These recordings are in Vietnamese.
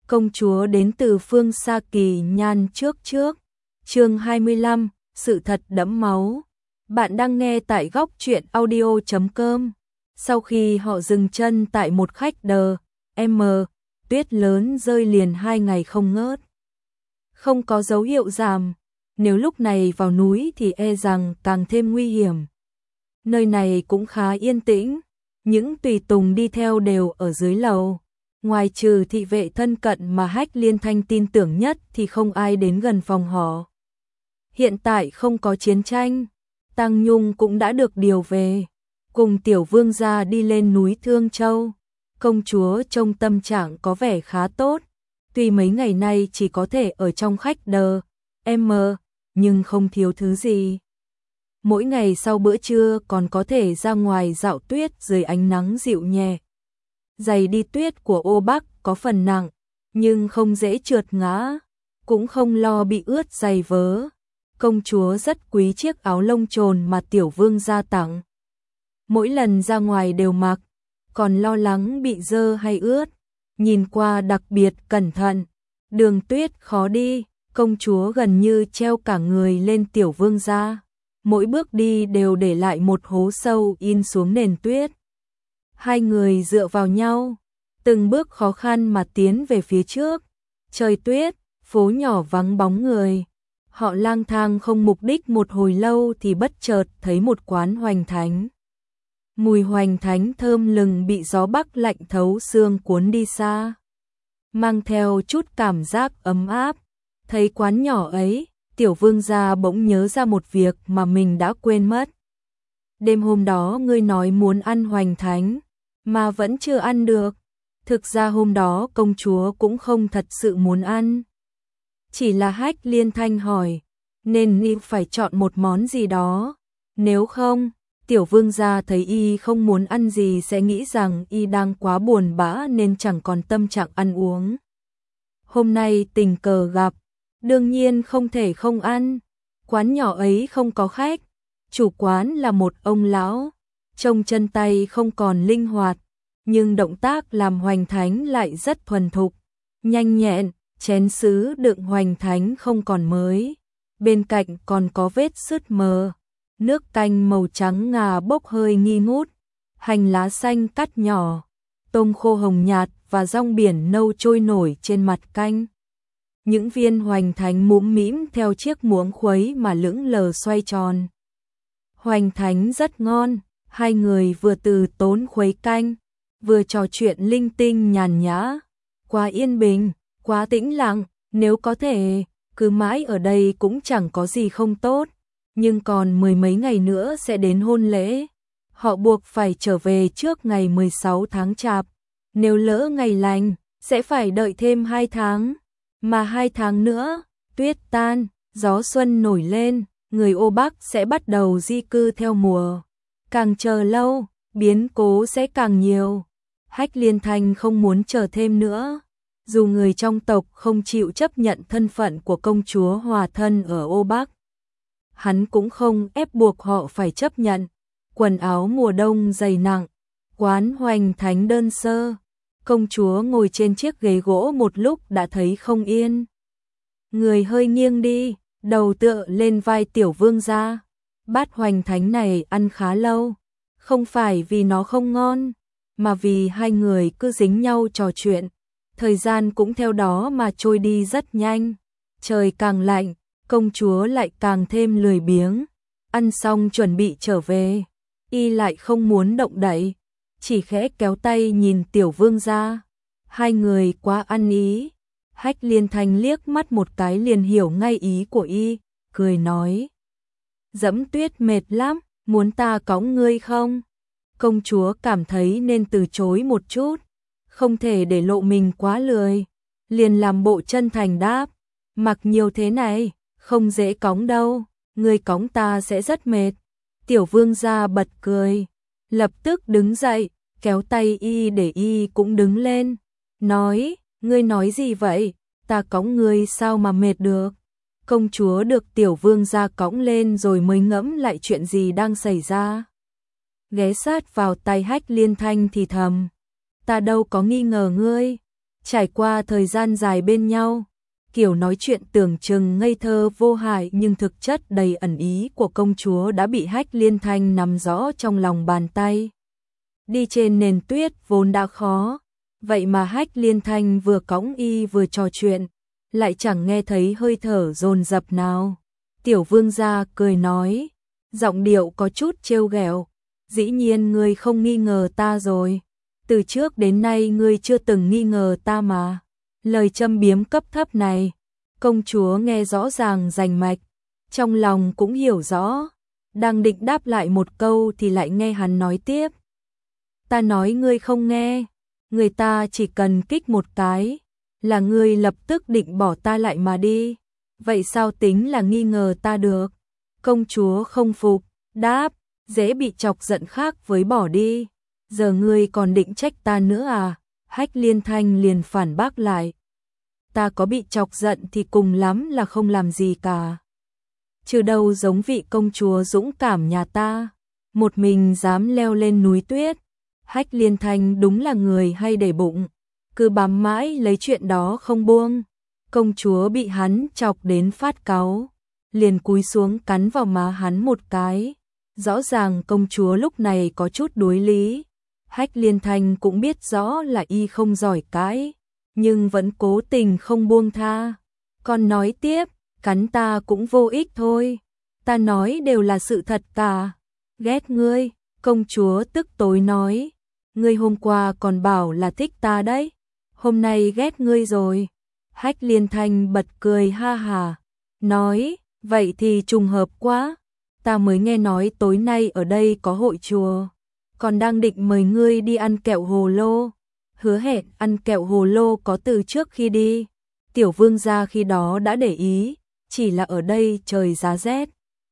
công chúa đến từ phương xa kỳ nhan trước trước. Chương 25, sự thật đẫm máu. Bạn đang nghe tại góc truyện audio.com. Sau khi họ dừng chân tại một khách đờ, tuyết lớn rơi liền 2 ngày không ngớt. Không có dấu hiệu giảm, nếu lúc này vào núi thì e rằng càng thêm nguy hiểm. Nơi này cũng khá yên tĩnh, những tùy tùng đi theo đều ở dưới lầu. Ngoài trừ thị vệ thân cận mà Hách Liên Thanh tin tưởng nhất thì không ai đến gần phòng họ. Hiện tại không có chiến tranh, Tăng Nhung cũng đã được điều về, cùng tiểu vương gia đi lên núi Thương Châu. Công chúa trông tâm trạng có vẻ khá tốt, tuy mấy ngày nay chỉ có thể ở trong khách đờ, nhưng không thiếu thứ gì. Mỗi ngày sau bữa trưa còn có thể ra ngoài dạo tuyết dưới ánh nắng dịu nhẹ. Giày đi tuyết của Ô Bắc có phần nặng, nhưng không dễ trượt ngã, cũng không lo bị ướt giày vớ. Công chúa rất quý chiếc áo lông trồn mà tiểu vương gia tặng. Mỗi lần ra ngoài đều mặc, còn lo lắng bị dơ hay ướt. Nhìn qua đặc biệt cẩn thận, đường tuyết khó đi, công chúa gần như treo cả người lên tiểu vương gia. Mỗi bước đi đều để lại một hố sâu in xuống nền tuyết. Hai người dựa vào nhau, từng bước khó khăn mà tiến về phía trước. Trời tuyết, phố nhỏ vắng bóng người. Họ lang thang không mục đích một hồi lâu thì bất chợt thấy một quán hoành thánh. Mùi hoành thánh thơm lừng bị gió bắc lạnh thấu xương cuốn đi xa, mang theo chút cảm giác ấm áp. Thấy quán nhỏ ấy, tiểu vương gia bỗng nhớ ra một việc mà mình đã quên mất. Đêm hôm đó ngươi nói muốn ăn hoành thánh, mà vẫn chưa ăn được. Thực ra hôm đó công chúa cũng không thật sự muốn ăn. Chỉ là Hách Liên Thanh hỏi, nên y phải chọn một món gì đó. Nếu không, tiểu vương gia thấy y không muốn ăn gì sẽ nghĩ rằng y đang quá buồn bã nên chẳng còn tâm trạng ăn uống. Hôm nay tình cờ gặp, đương nhiên không thể không ăn. Quán nhỏ ấy không có khách, chủ quán là một ông lão, trông chân tay không còn linh hoạt, nhưng động tác làm hoành thánh lại rất thuần thục, nhanh nhẹn. Chén sứ đựng hoành thánh không còn mới, bên cạnh còn có vết sứt mờ. Nước canh màu trắng ngà bốc hơi nghi ngút, hành lá xanh cắt nhỏ, tôm khô hồng nhạt và rong biển nâu trôi nổi trên mặt canh. Những viên hoành thánh mũm mĩm theo chiếc muỗng khuấy mà lững lờ xoay tròn. Hoành thánh rất ngon, hai người vừa từ tốn khuấy canh, vừa trò chuyện linh tinh nhàn nhã. Quá yên bình, quá tĩnh lặng, nếu có thể, cứ mãi ở đây cũng chẳng có gì không tốt. Nhưng còn 10 mấy ngày nữa sẽ đến hôn lễ. Họ buộc phải trở về trước ngày 16 tháng Chạp. Nếu lỡ ngày lành, sẽ phải đợi thêm 2 tháng. Mà 2 tháng nữa, tuyết tan, gió xuân nổi lên, người Ô Bắc sẽ bắt đầu di cư theo mùa. Càng chờ lâu, biến cố sẽ càng nhiều. Hách Liên Thanh không muốn chờ thêm nữa. Dù người trong tộc không chịu chấp nhận thân phận của công chúa hòa thân ở Ô Bắc, hắn cũng không ép buộc họ phải chấp nhận. Quần áo mùa đông dày nặng, quán hoành thánh đơn sơ. Công chúa ngồi trên chiếc ghế gỗ một lúc đã thấy không yên. Người hơi nghiêng đi, đầu tựa lên vai tiểu vương gia. Bát hoành thánh này ăn khá lâu, không phải vì nó không ngon, mà vì hai người cứ dính nhau trò chuyện. Thời gian cũng theo đó mà trôi đi rất nhanh. Trời càng lạnh, công chúa lại càng thêm lười biếng. Ăn xong chuẩn bị trở về, y lại không muốn động đậy, chỉ khẽ kéo tay nhìn tiểu vương gia. Hai người quá ăn ý. Hách Liên Thanh liếc mắt một cái liền hiểu ngay ý của y, cười nói: dẫm tuyết mệt lắm, muốn ta cõng ngươi không? Công chúa cảm thấy nên từ chối một chút, không thể để lộ mình quá lười, liền làm bộ chân thành đáp: mặc nhiều thế này, không dễ cõng đâu, ngươi cõng ta sẽ rất mệt. Tiểu vương gia bật cười, lập tức đứng dậy, kéo tay y để y cũng đứng lên, nói: ngươi nói gì vậy, ta cõng ngươi sao mà mệt được. Công chúa được tiểu vương gia cõng lên rồi mới ngẫm lại chuyện gì đang xảy ra. Ghé sát vào tay Hách Liên Thanh thì thầm: ta đâu có nghi ngờ ngươi, Trải qua thời gian dài bên nhau, kiểu nói chuyện tưởng chừng ngây thơ vô hại nhưng thực chất đầy ẩn ý của công chúa đã bị Hách Liên Thanh nắm rõ trong lòng bàn tay. Đi trên nền tuyết vốn đã khó, vậy mà Hách Liên Thanh vừa cõng y vừa trò chuyện, lại chẳng nghe thấy hơi thở dồn dập nào. Tiểu vương gia cười nói, giọng điệu có chút trêu ghẹo, dĩ nhiên ngươi không nghi ngờ ta rồi, từ trước đến nay ngươi chưa từng nghi ngờ ta mà. Lời châm biếm cấp thấp này, công chúa nghe rõ ràng rành mạch, trong lòng cũng hiểu rõ, đang định đáp lại một câu thì lại nghe hắn nói tiếp. Ta nói ngươi không nghe, người ta chỉ cần kích một cái, là ngươi lập tức định bỏ ta lại mà đi, vậy sao tính là nghi ngờ ta được? Công chúa không phục, đáp, dễ bị chọc giận khác với bỏ đi, giờ ngươi còn định trách ta nữa à? Hách Liên Thanh liền phản bác lại. Ta có bị chọc giận thì cùng lắm là không làm gì cả. Chứ đâu giống vị công chúa dũng cảm nhà ta, một mình dám leo lên núi tuyết. Hách Liên Thanh đúng là người hay để bụng, cứ bám mãi lấy chuyện đó không buông. Công chúa bị hắn chọc đến phát cáu, liền cúi xuống cắn vào má hắn một cái. Rõ ràng công chúa lúc này có chút đối lý. Hách Liên Thanh cũng biết rõ là y không giỏi cãi, nhưng vẫn cố tình không buông tha. Còn nói tiếp, cắn ta cũng vô ích thôi, ta nói đều là sự thật cả. Ghét ngươi, công chúa tức tối nói, ngươi hôm qua còn bảo là thích ta đấy, hôm nay ghét ngươi rồi. Hách Liên Thanh bật cười ha hà, nói, vậy thì trùng hợp quá, ta mới nghe nói tối nay ở đây có hội chùa, còn đang định mời ngươi đi ăn kẹo hồ lô, hứa hẹn ăn kẹo hồ lô có từ trước khi đi. Tiểu vương gia khi đó đã để ý, chỉ là ở đây trời giá rét,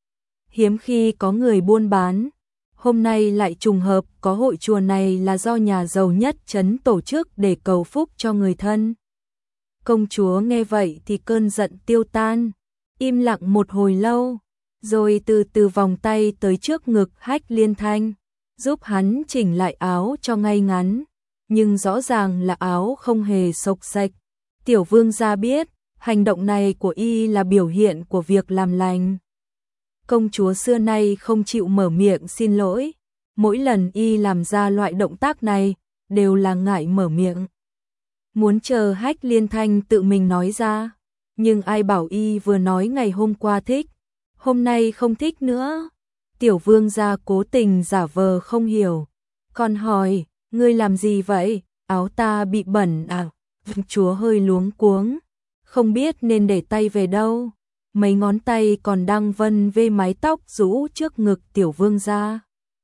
hiếm khi có người buôn bán, hôm nay lại trùng hợp có hội chùa này là do nhà giàu nhất trấn tổ chức để cầu phúc cho người thân. Công chúa nghe vậy thì cơn giận tiêu tan, im lặng một hồi lâu, rồi từ từ vòng tay tới trước ngực Hách Liên Thanh, giúp hắn chỉnh lại áo cho ngay ngắn, nhưng rõ ràng là áo không hề xộc xệch. Tiểu vương gia biết, hành động này của y là biểu hiện của việc làm lành. Công chúa xưa nay không chịu mở miệng xin lỗi, mỗi lần y làm ra loại động tác này, đều là ngại mở miệng. Muốn chờ Hách Liên Thanh tự mình nói ra, nhưng ai bảo y vừa nói ngày hôm qua thích, hôm nay không thích nữa. Tiểu vương gia cố tình giả vờ không hiểu, còn hỏi, ngươi làm gì vậy, áo ta bị bẩn à? Chúa hơi luống cuống, không biết nên để tay về đâu, mấy ngón tay còn đang vân vê mái tóc rũ trước ngực tiểu vương gia.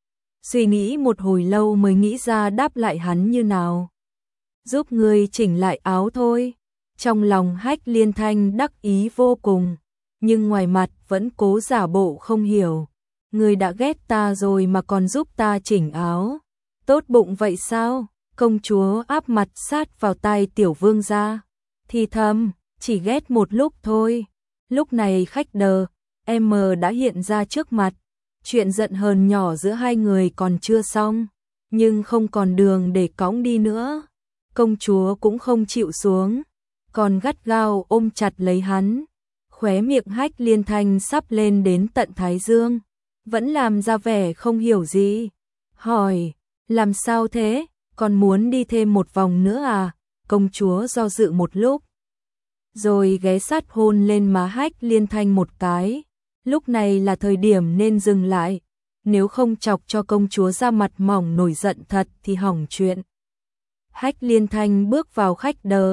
Suy nghĩ một hồi lâu mới nghĩ ra đáp lại hắn như nào. Giúp ngươi chỉnh lại áo thôi. Trong lòng Hách Liên Thanh đắc ý vô cùng, nhưng ngoài mặt vẫn cố giả bộ không hiểu. Ngươi đã ghét ta rồi mà còn giúp ta chỉnh áo, tốt bụng vậy sao? Công chúa áp mặt sát vào tai tiểu vương gia, thì thầm, chỉ ghét một lúc thôi. Lúc này khách đờ, em đã hiện ra trước mặt, chuyện giận hờn nhỏ giữa hai người còn chưa xong, nhưng không còn đường để cõng đi nữa. Công chúa cũng không chịu xuống, còn gắt gao ôm chặt lấy hắn, khóe miệng Hách Liên Thanh sắp lên đến tận thái dương, vẫn làm ra vẻ không hiểu gì. Hỏi, làm sao thế, còn muốn đi thêm một vòng nữa à? Công chúa do dự một lúc, rồi ghé sát hôn lên má Hách Liên Thanh một cái. Lúc này là thời điểm nên dừng lại, nếu không chọc cho công chúa ra mặt mỏng nổi giận thật thì hỏng chuyện. Hách Liên Thanh bước vào khách đờ,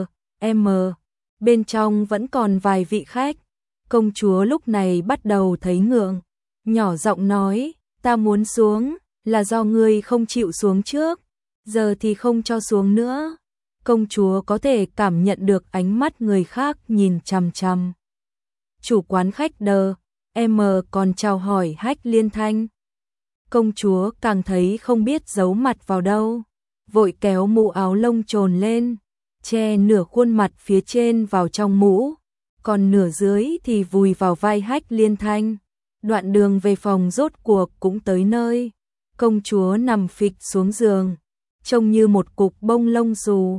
bên trong vẫn còn vài vị khách. Công chúa lúc này bắt đầu thấy ngượng, nhỏ giọng nói, ta muốn xuống, là do ngươi không chịu xuống trước, giờ thì không cho xuống nữa. Công chúa có thể cảm nhận được ánh mắt người khác nhìn chằm chằm. Chủ quán khách đờ, còn chào hỏi Hách Liên Thanh. Công chúa càng thấy không biết giấu mặt vào đâu, vội kéo mũ áo lông trồn lên, che nửa khuôn mặt phía trên vào trong mũ, còn nửa dưới thì vùi vào vai Hách Liên Thanh. Đoạn đường về phòng rốt cuộc cũng tới nơi, công chúa nằm phịch xuống giường, trông như một cục bông lông xù.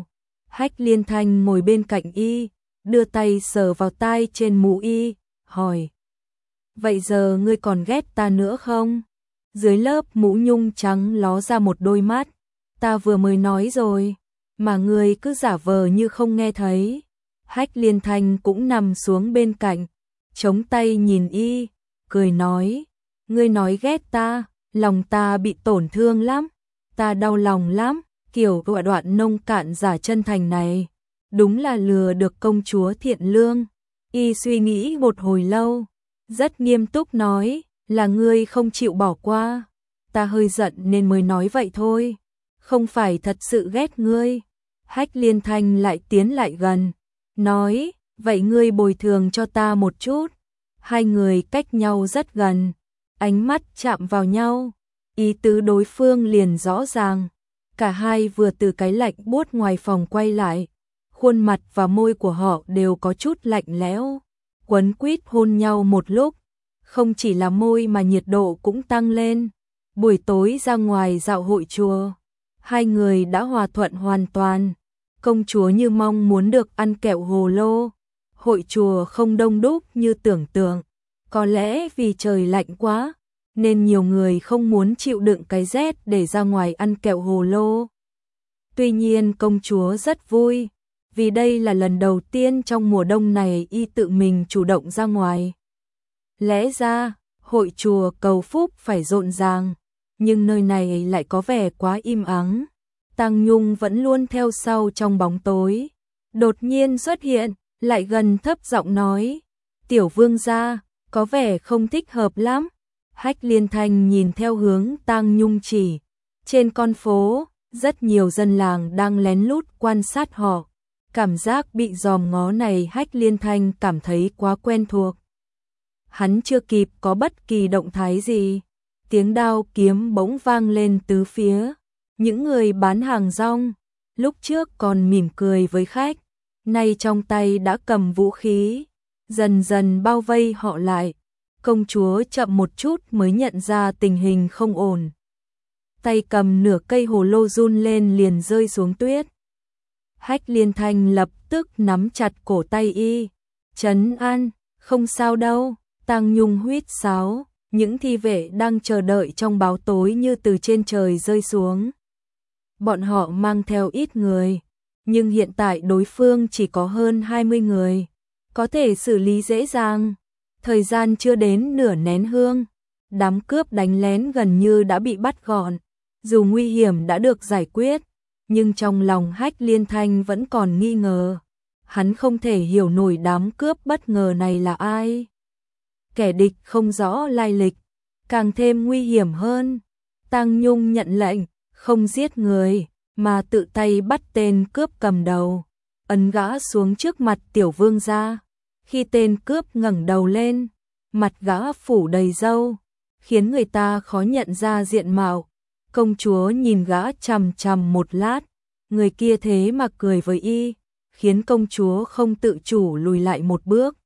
Hách Liên Thanh ngồi bên cạnh y, đưa tay sờ vào tai trên mũ y, hỏi. Vậy giờ ngươi còn ghét ta nữa không? Dưới lớp mũ nhung trắng ló ra một đôi mắt. Ta vừa mới nói rồi, mà ngươi cứ giả vờ như không nghe thấy. Hách Liên Thanh cũng nằm xuống bên cạnh, chống tay nhìn y, cười nói. Ngươi nói ghét ta, lòng ta bị tổn thương lắm. Ta đau lòng lắm, kiểu gọi đoạn nông cạn giả chân thành này. Đúng là lừa được công chúa thiện lương. Y suy nghĩ một hồi lâu, rất nghiêm túc nói, là ngươi không chịu bỏ qua. Ta hơi giận nên mới nói vậy thôi, không phải thật sự ghét ngươi. Hách Liên Thanh lại tiến lại gần, nói, vậy ngươi bồi thường cho ta một chút. Hai người cách nhau rất gần, ánh mắt chạm vào nhau, ý tứ đối phương liền rõ ràng. Cả hai vừa từ cái lạnh buốt ngoài phòng quay lại, khuôn mặt và môi của họ đều có chút lạnh lẽo, quấn quýt hôn nhau một lúc. Không chỉ là môi mà nhiệt độ cũng tăng lên. Buổi tối ra ngoài dạo hội chùa, hai người đã hòa thuận hoàn toàn. Công chúa như mong muốn được ăn kẹo hồ lô. Hội chùa không đông đúc như tưởng tượng, có lẽ vì trời lạnh quá nên nhiều người không muốn chịu đựng cái rét để ra ngoài ăn kẹo hồ lô. Tuy nhiên công chúa rất vui, vì đây là lần đầu tiên trong mùa đông này y tự mình chủ động ra ngoài. Lẽ ra, hội chùa cầu phúc phải rộn ràng, nhưng nơi này lại có vẻ quá im ắng. Tăng Nhung vẫn luôn theo sau trong bóng tối, đột nhiên xuất hiện, lại gần thấp giọng nói, tiểu vương gia, có vẻ không thích hợp lắm. Hách Liên Thanh nhìn theo hướng Tăng Nhung chỉ, trên con phố, rất nhiều dân làng đang lén lút quan sát họ. Cảm giác bị dòm ngó này Hách Liên Thanh cảm thấy quá quen thuộc. Hắn chưa kịp có bất kỳ động thái gì, tiếng đao kiếm bỗng vang lên tứ phía. Những người bán hàng rong, lúc trước còn mỉm cười với khách, nay trong tay đã cầm vũ khí, dần dần bao vây họ lại. Công chúa chậm một chút mới nhận ra tình hình không ổn. Tay cầm nửa cây hồ lô run lên liền rơi xuống tuyết. Hách Liên Thanh lập tức nắm chặt cổ tay y, trấn an, không sao đâu. Tăng Nhung huýt sáo, những thi vệ đang chờ đợi trong bóng tối như từ trên trời rơi xuống. Bọn họ mang theo ít người, nhưng hiện tại đối phương chỉ có hơn 20 người, có thể xử lý dễ dàng. Thời gian chưa đến nửa nén hương, đám cướp đánh lén gần như đã bị bắt gọn. Dù nguy hiểm đã được giải quyết, nhưng trong lòng Hách Liên Thanh vẫn còn nghi ngờ. Hắn không thể hiểu nổi đám cướp bất ngờ này là ai. Kẻ địch không rõ lai lịch, càng thêm nguy hiểm hơn. Tăng Nhung nhận lệnh, không giết người, mà tự tay bắt tên cướp cầm đầu, ấn gã xuống trước mặt tiểu vương gia. Khi tên cướp ngẩng đầu lên, mặt gã phủ đầy râu, khiến người ta khó nhận ra diện mạo. Công chúa nhìn gã chằm chằm một lát, người kia thế mà cười với y, khiến công chúa không tự chủ lùi lại một bước.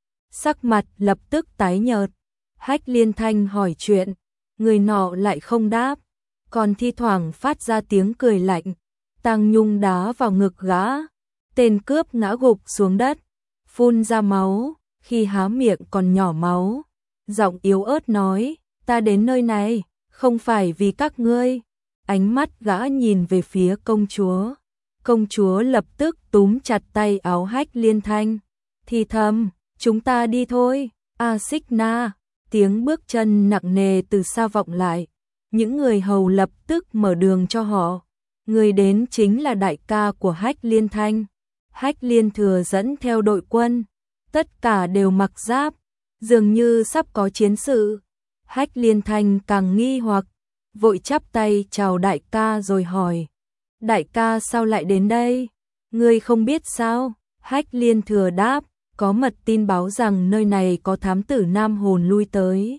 Sắc mặt lập tức tái nhợt. Hách Liên Thanh hỏi chuyện, người nọ lại không đáp, còn thi thoảng phát ra tiếng cười lạnh. Tăng Nhung đá vào ngực gã, tên cướp ngã gục xuống đất, phun ra máu, khi há miệng còn nhỏ máu. Giọng yếu ớt nói, ta đến nơi này, không phải vì các ngươi. Ánh mắt gã nhìn về phía công chúa. Công chúa lập tức túm chặt tay áo Hách Liên Thanh, thì thầm, chúng ta đi thôi. A Xích Na, tiếng bước chân nặng nề từ xa vọng lại. Những người hầu lập tức mở đường cho họ. Người đến chính là đại ca của Hách Liên Thanh. Hách Liên Thừa dẫn theo đội quân, tất cả đều mặc giáp, dường như sắp có chiến sự. Hách Liên Thanh càng nghi hoặc, vội chắp tay chào đại ca rồi hỏi, đại ca sao lại đến đây? Ngươi không biết sao? Hách Liên Thừa đáp, có mật tin báo rằng nơi này có thám tử Nam Hồn lui tới.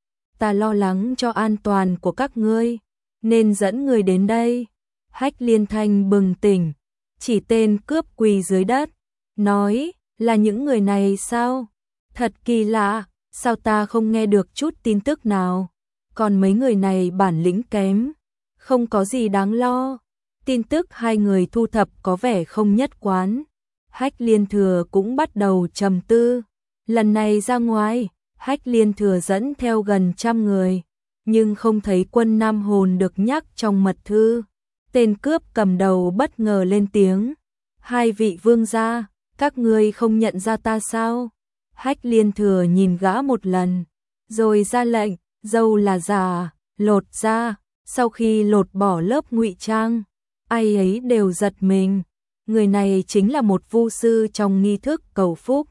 Ta lo lắng cho an toàn của các ngươi, nên dẫn người đến đây. Hách Liên Thanh bừng tỉnh, chỉ tên cướp quỳ dưới đất, nói, là những người này sao? Thật kỳ lạ, sao ta không nghe được chút tin tức nào? Còn mấy người này bản lĩnh kém, không có gì đáng lo. Tin tức hai người thu thập có vẻ không nhất quán. Hách Liên Thừa cũng bắt đầu trầm tư. Lần này ra ngoài, Hách Liên Thừa dẫn theo gần 100 người, nhưng không thấy quân Nam Hồn được nhắc trong mật thư. Tên cướp cầm đầu bất ngờ lên tiếng. Hai vị vương gia, các ngươi không nhận ra ta sao? Hách Liên Thừa nhìn gã một lần, rồi ra lệnh, dâu là giả, lột ra. Sau khi lột bỏ lớp ngụy trang, ai ấy đều giật mình. Người này chính là một vu sư trong nghi thức cầu phúc.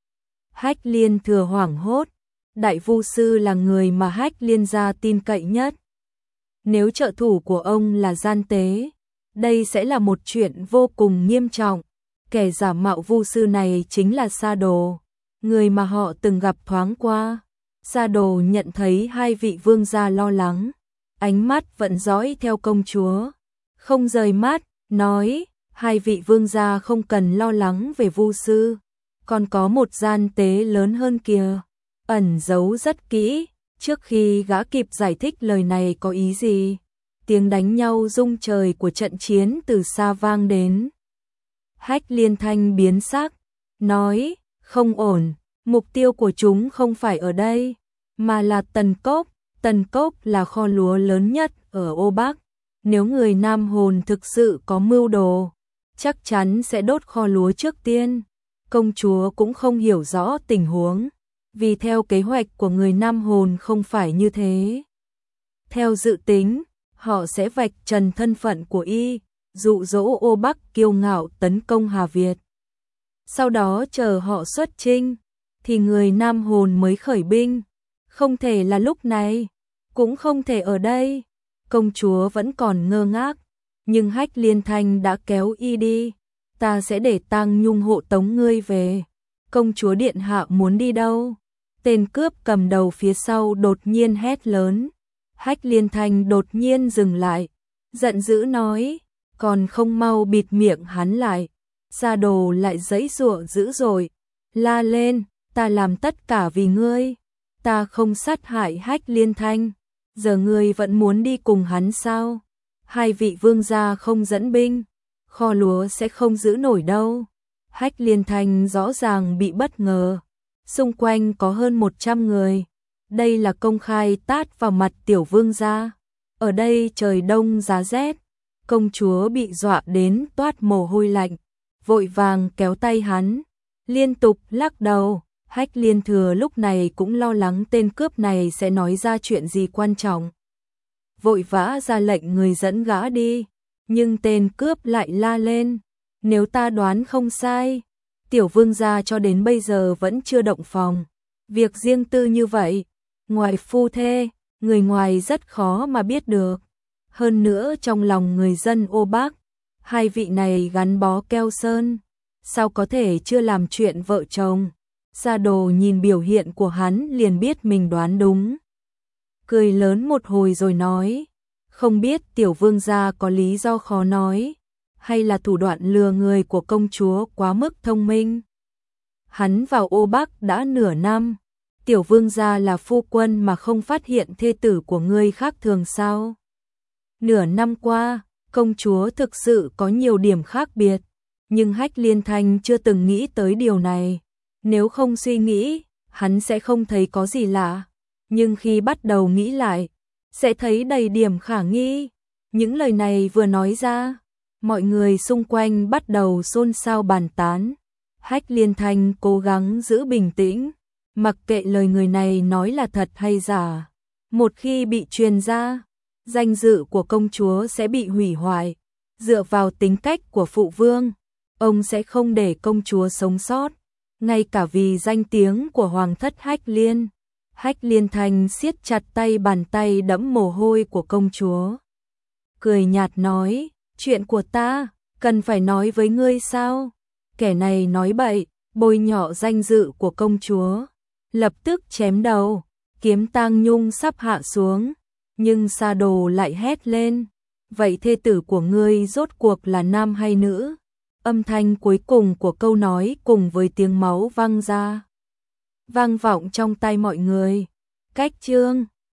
Hách Liên Thừa hoảng hốt. Đại vu sư là người mà Hách Liên gia tin cậy nhất. Nếu trợ thủ của ông là gian tế, đây sẽ là một chuyện vô cùng nghiêm trọng. Kẻ giả mạo vu sư này chính là Sa Đồ, người mà họ từng gặp thoáng qua. Sa Đồ nhận thấy hai vị vương gia lo lắng, ánh mắt vẫn dõi theo công chúa, không rời mắt, nói: hai vị vương gia không cần lo lắng về vu sư, còn có một gian tế lớn hơn kìa, ẩn giấu rất kỹ. Trước khi gã kịp giải thích lời này có ý gì, tiếng đánh nhau rung trời của trận chiến từ xa vang đến. Hách Liên Thanh biến sắc, nói: không ổn, mục tiêu của chúng không phải ở đây, mà là Tần Cốc. Tần Cốc là kho lúa lớn nhất ở Ô Bắc. Nếu người Nam Hồn thực sự có mưu đồ, chắc chắn sẽ đốt kho lúa trước tiên. Công chúa cũng không hiểu rõ tình huống, vì theo kế hoạch của người Nam Hồn không phải như thế. Theo dự tính, họ sẽ vạch trần thân phận của y, dụ dỗ Ô Bắc kiêu ngạo tấn công Hà Việt. Sau đó chờ họ xuất chinh, thì người Nam Hồn mới khởi binh. Không thể là lúc này, cũng không thể ở đây. Công chúa vẫn còn ngơ ngác, nhưng Hách Liên Thanh đã kéo y đi. Ta sẽ để Tang Nhung hộ tống ngươi về. Công chúa điện hạ muốn đi đâu? Tên cướp cầm đầu phía sau đột nhiên hét lớn. Hách Liên Thanh đột nhiên dừng lại, giận dữ nói, còn không mau bịt miệng hắn lại. Sa Đồ lại giãy giụa dữ dội, la lên, ta làm tất cả vì ngươi, ta không sát hại Hách Liên Thanh, giờ ngươi vẫn muốn đi cùng hắn sao? Hai vị vương gia không dẫn binh, kho lúa sẽ không giữ nổi đâu. Hách Liên Thanh rõ ràng bị bất ngờ, xung quanh có hơn 100 người. Đây là công khai tát vào mặt tiểu vương gia. Ở đây trời đông giá rét, công chúa bị dọa đến toát mồ hôi lạnh, vội vàng kéo tay hắn, liên tục lắc đầu. Hách Liên Thừa lúc này cũng lo lắng tên cướp này sẽ nói ra chuyện gì quan trọng, vội vã ra lệnh người dẫn gã đi, nhưng tên cướp lại la lên, nếu ta đoán không sai, tiểu vương gia cho đến bây giờ vẫn chưa động phòng. Việc riêng tư như vậy, ngoài phu thê, người ngoài rất khó mà biết được. Hơn nữa trong lòng người dân Ô Bắc, hai vị này gắn bó keo sơn, sao có thể chưa làm chuyện vợ chồng. Sa Đồ nhìn biểu hiện của hắn liền biết mình đoán đúng. Cười lớn một hồi rồi nói, không biết tiểu vương gia có lý do khó nói, hay là thủ đoạn lừa người của công chúa quá mức thông minh. Hắn vào Ô Bắc đã nửa năm, tiểu vương gia là phu quân mà không phát hiện thê tử của ngươi khác thường sao? Nửa năm qua, công chúa thực sự có nhiều điểm khác biệt, nhưng Hách Liên Thanh chưa từng nghĩ tới điều này. Nếu không suy nghĩ, hắn sẽ không thấy có gì lạ, nhưng khi bắt đầu nghĩ lại, sẽ thấy đầy điểm khả nghi. Những lời này vừa nói ra, mọi người xung quanh bắt đầu xôn xao bàn tán. Hách Liên Thanh cố gắng giữ bình tĩnh, mặc kệ lời người này nói là thật hay giả. Một khi bị truyền ra, danh dự của công chúa sẽ bị hủy hoại. Dựa vào tính cách của phụ vương, ông sẽ không để công chúa sống sót. Ngay cả vì danh tiếng của hoàng thất Hách Liên, Hách Liên Thanh siết chặt tay bàn tay đẫm mồ hôi của công chúa. Cười nhạt nói, chuyện của ta, cần phải nói với ngươi sao? Kẻ này nói bậy, bôi nhọ danh dự của công chúa. Lập tức chém đầu, kiếm Tang Nhung sắp hạ xuống, nhưng Sa Đồ lại hét lên, vậy thê tử của ngươi rốt cuộc là nam hay nữ? Âm thanh cuối cùng của câu nói cùng với tiếng máu vang ra, vang vọng trong tai mọi người. Cách chương